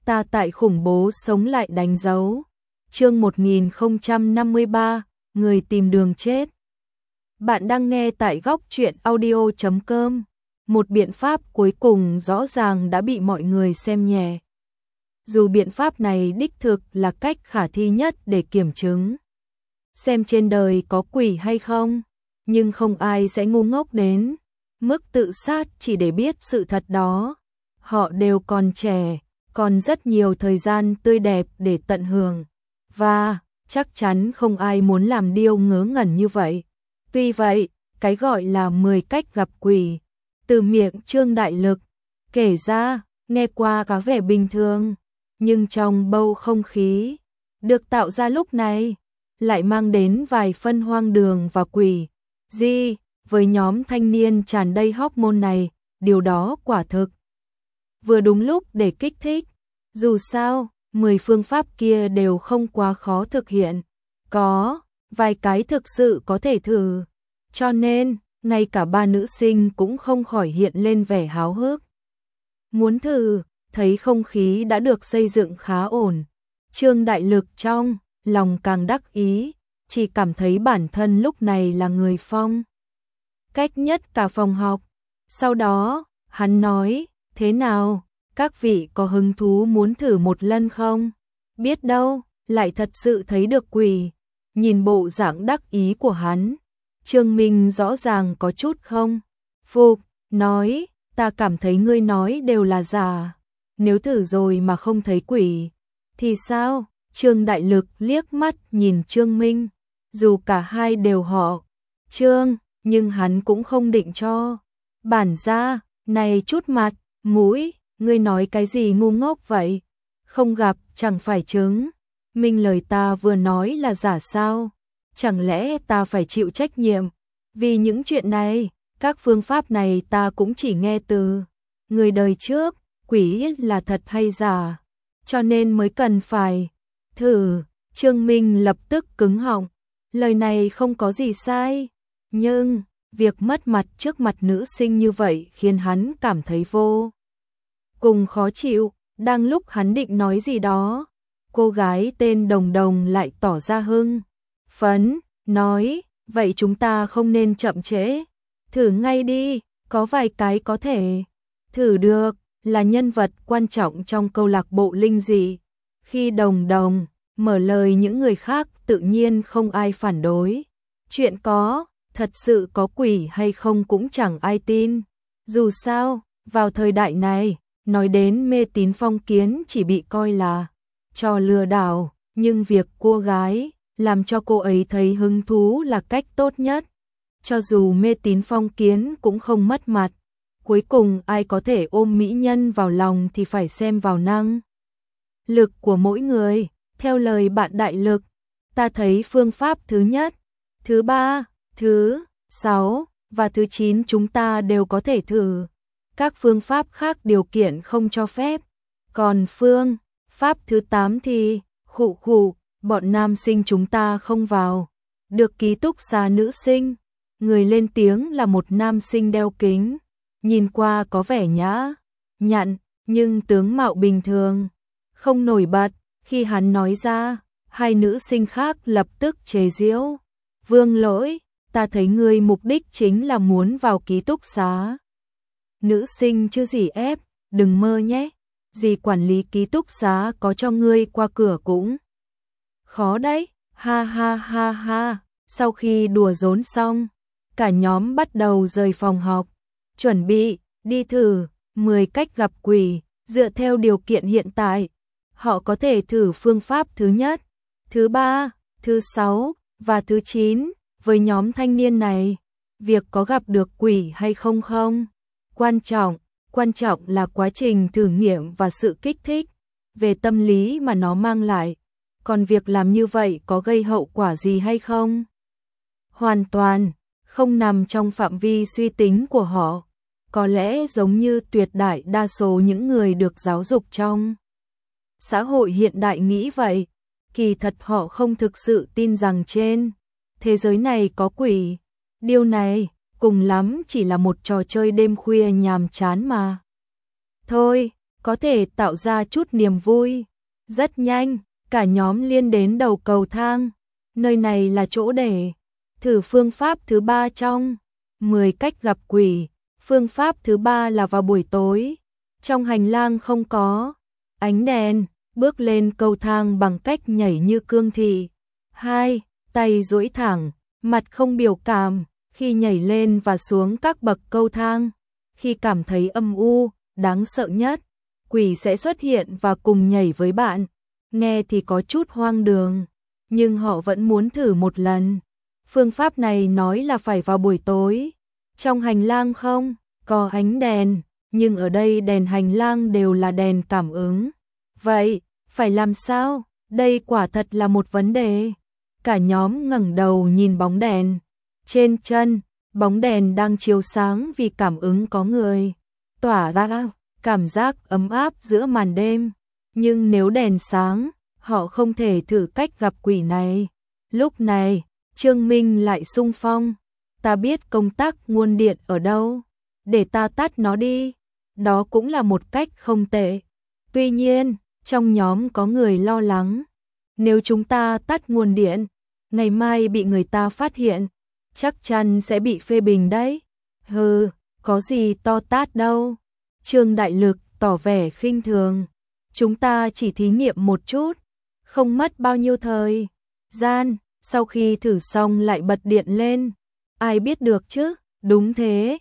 ta tại khủng bố sống lại đánh dấu. Chương 1053, người tìm đường chết. Bạn đang nghe tại góc truyện audio.com. Một biện pháp cuối cùng rõ ràng đã bị mọi người xem nhẹ. Dù biện pháp này đích thực là cách khả thi nhất để kiểm chứng xem trên đời có quỷ hay không, nhưng không ai sẽ ngu ngốc đến mức tự sát chỉ để biết sự thật đó. Họ đều còn trẻ, còn rất nhiều thời gian tươi đẹp để tận hưởng, và chắc chắn không ai muốn làm điều ngớ ngẩn như vậy. Tuy vậy, cái gọi là 10 cách gặp quỷ từ miệng Trương Đại Lực kể ra nghe qua có vẻ bình thường, nhưng trong bầu không khí được tạo ra lúc này lại mang đến vài phân hoang đường và quỷ dị. Với nhóm thanh niên tràn đầy hormone này, điều đó quả thực vừa đúng lúc để kích thích. Dù sao, 10 phương pháp kia đều không quá khó thực hiện, có vài cái thực sự có thể thử, cho nên ngay cả ba nữ sinh cũng không khỏi hiện lên vẻ háo hức muốn thử. Thấy không khí đã được xây dựng khá ổn, Trương Đại Lực trong lòng càng đắc ý, chỉ cảm thấy bản thân lúc này là người phong cách nhất cả phòng học. Sau đó, hắn nói, thế nào, các vị có hứng thú muốn thử một lần không? Biết đâu, lại thật sự thấy được quỷ. Nhìn bộ dạng đắc ý của hắn, Trương Minh rõ ràng có chút không phục, nói, ta cảm thấy ngươi nói đều là giả. Nếu thử rồi mà không thấy quỷ, thì sao? Trương Đại Lực liếc mắt nhìn Trương Minh, dù cả hai đều họ Trương, nhưng hắn cũng không định cho bản ra này chút mặt mũi. Ngươi nói cái gì ngu ngốc vậy? Không gặp chẳng phải chứng minh lời ta vừa nói là giả sao? Chẳng lẽ ta phải chịu trách nhiệm vì những chuyện này? Các phương pháp này ta cũng chỉ nghe từ người đời trước, quỷ là thật hay giả, cho nên mới cần phải thử. Trương Minh lập tức cứng họng, lời này không có gì sai, nhưng việc mất mặt trước mặt nữ sinh như vậy khiến hắn cảm thấy vô cùng khó chịu. Đang lúc hắn định nói gì đó, cô gái tên Đồng Đồng lại tỏ ra hưng phấn, nói, vậy chúng ta không nên chậm trễ, thử ngay đi, có vài cái có thể thử được. Là nhân vật quan trọng trong câu lạc bộ linh dị, khi Đồng Đồng mở lời những người khác tự nhiên không ai phản đối. Chuyện có thật sự có quỷ hay không cũng chẳng ai tin. Dù sao, vào thời đại này, nói đến mê tín phong kiến chỉ bị coi là trò lừa đảo, nhưng việc cô gái làm cho cô ấy thấy hứng thú là cách tốt nhất. Cho dù mê tín phong kiến cũng không mất mặt. Cuối cùng ai có thể ôm mỹ nhân vào lòng thì phải xem vào năng lực của mỗi người. Theo lời bạn Đại Lực, ta thấy phương pháp thứ nhất, thứ ba, thứ 6 và thứ 9 chúng ta đều có thể thử. Các phương pháp khác điều kiện không cho phép. Còn phương pháp thứ 8 thì, bọn nam sinh chúng ta không vào được ký túc xá nữ sinh. Người lên tiếng là một nam sinh đeo kính, nhìn qua có vẻ nhã nhặn, nhưng tướng mạo bình thường, không nổi bật. Khi hắn nói ra, hai nữ sinh khác lập tức chế giễu. Vương Lỗi, ta thấy ngươi mục đích chính là muốn vào ký túc xá nữ sinh chứ gì ép, đừng mơ nhé. Gì quản lý ký túc xá có cho ngươi qua cửa cũng khó đấy. Ha ha ha ha. Sau khi đùa giỡn xong, cả nhóm bắt đầu rời phòng học, chuẩn bị đi thử 10 cách gặp quỷ. Dựa theo điều kiện hiện tại, họ có thể thử phương pháp thứ nhất, thứ ba, thứ 6 và thứ 9. Với nhóm thanh niên này, việc có gặp được quỷ hay không quan trọng là quá trình thử nghiệm và sự kích thích về tâm lý mà nó mang lại. Còn việc làm như vậy có gây hậu quả gì hay không, hoàn toàn không nằm trong phạm vi suy tính của họ. Có lẽ giống như tuyệt đại đa số những người được giáo dục trong xã hội hiện đại nghĩ vậy, kỳ thật họ không thực sự tin rằng trên thế giới này có quỷ. Điều này cùng lắm chỉ là một trò chơi đêm khuya nhàm chán mà thôi. có thể tạo ra chút niềm vui. Rất nhanh, cả nhóm liên đến đầu cầu thang. Nơi này là chỗ để thử phương pháp thứ 3 trong 10 cách gặp quỷ. Phương pháp thứ 3 là vào buổi tối. Trong hành lang không có ánh đèn, bước lên cầu thang bằng cách nhảy như cương thị. 2. Tay duỗi thẳng, mặt không biểu cảm khi nhảy lên và xuống các bậc cầu thang. Khi cảm thấy âm u, đáng sợ nhất, quỷ sẽ xuất hiện và cùng nhảy với bạn. Nghe thì có chút hoang đường, nhưng họ vẫn muốn thử một lần. Phương pháp này nói là phải vào buổi tối. Trong hành lang không có ánh đèn, nhưng ở đây đèn hành lang đều là đèn cảm ứng. Vậy, phải làm sao? Đây quả thật là một vấn đề. Cả nhóm ngẩng đầu nhìn bóng đèn. Trên chân, bóng đèn đang chiếu sáng vì cảm ứng có người. Tỏa ra cảm giác ấm áp giữa màn đêm. Nhưng nếu đèn sáng, họ không thể thử cách gặp quỷ này. Lúc này, Trương Minh lại xung phong. Ta biết công tắc nguồn điện ở đâu. Để ta tắt nó đi. Đó cũng là một cách không tệ. Tuy nhiên, trong nhóm có người lo lắng. Nếu chúng ta tắt nguồn điện, ngày mai bị người ta phát hiện, chắc chắn sẽ bị phê bình đấy. Hừ, có gì to tát đâu. Trương Đại Lực tỏ vẻ khinh thường. Chúng ta chỉ thí nghiệm một chút, không mất bao nhiêu thời gian. Sau khi thử xong lại bật điện lên. Ai biết được chứ? Đúng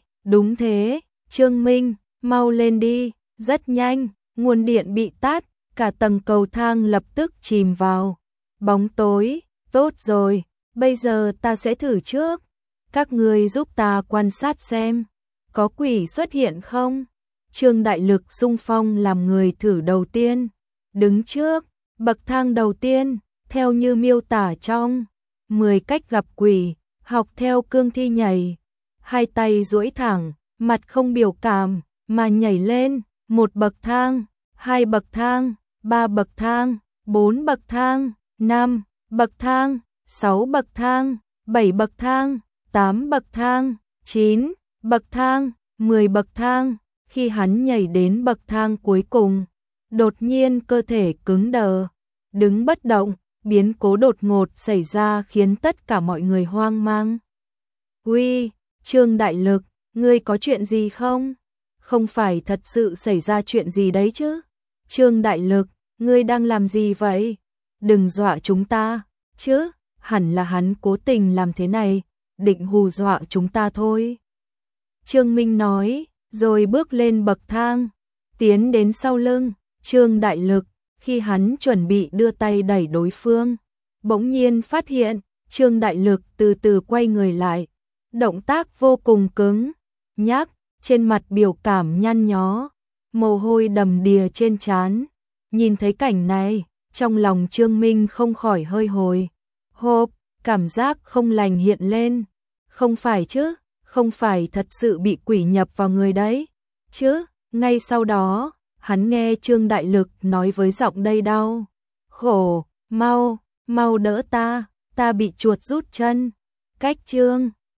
thế. Trương Minh, mau lên đi. Rất nhanh, nguồn điện bị tắt, cả tầng cầu thang lập tức chìm vào bóng tối. Tốt rồi, bây giờ ta sẽ thử trước. Các người giúp ta quan sát xem, có quỷ xuất hiện không? Trương Đại Lực xung phong làm người thử đầu tiên. Đứng trước bậc thang đầu tiên, theo như miêu tả trong 10 cách gặp quỷ, học theo cương thi nhảy. 2 tay duỗi thẳng, mặt không biểu cảm, mà nhảy lên 1 bậc thang, 2 bậc thang, 3 bậc thang, 4 bậc thang, 5 bậc thang, 6 bậc thang, 7 bậc thang, 8 bậc thang, 9 bậc thang, 10 bậc thang. Khi hắn nhảy đến bậc thang cuối cùng, đột nhiên cơ thể cứng đờ, đứng bất động. Biến cố đột ngột xảy ra khiến tất cả mọi người hoang mang. Uy, Trương Đại Lực, ngươi có chuyện gì không? Không phải thật sự xảy ra chuyện gì đấy chứ? Trương Đại Lực, ngươi đang làm gì vậy? Đừng dọa chúng ta, chứ, hẳn là hắn cố tình làm thế này, định hù dọa chúng ta thôi. Trương Minh nói, rồi bước lên bậc thang, tiến đến sau lưng Trương Đại Lực. Khi hắn chuẩn bị đưa tay đẩy đối phương, bỗng nhiên phát hiện Trương Đại Lực từ từ quay người lại. Động tác vô cùng cứng nhắc, trên mặt biểu cảm nhăn nhó, mồ hôi đầm đìa trên trán. Nhìn thấy cảnh này, trong lòng Trương Minh không khỏi hơi hồi hộp, cảm giác không lành hiện lên. Không phải chứ, không phải thật sự bị quỷ nhập vào người đấy chứ? Ngay sau đó, hắn nghe Trương Đại Lực nói với giọng đầy đau khổ, mau đỡ ta bị chuột rút chân. Cách Trương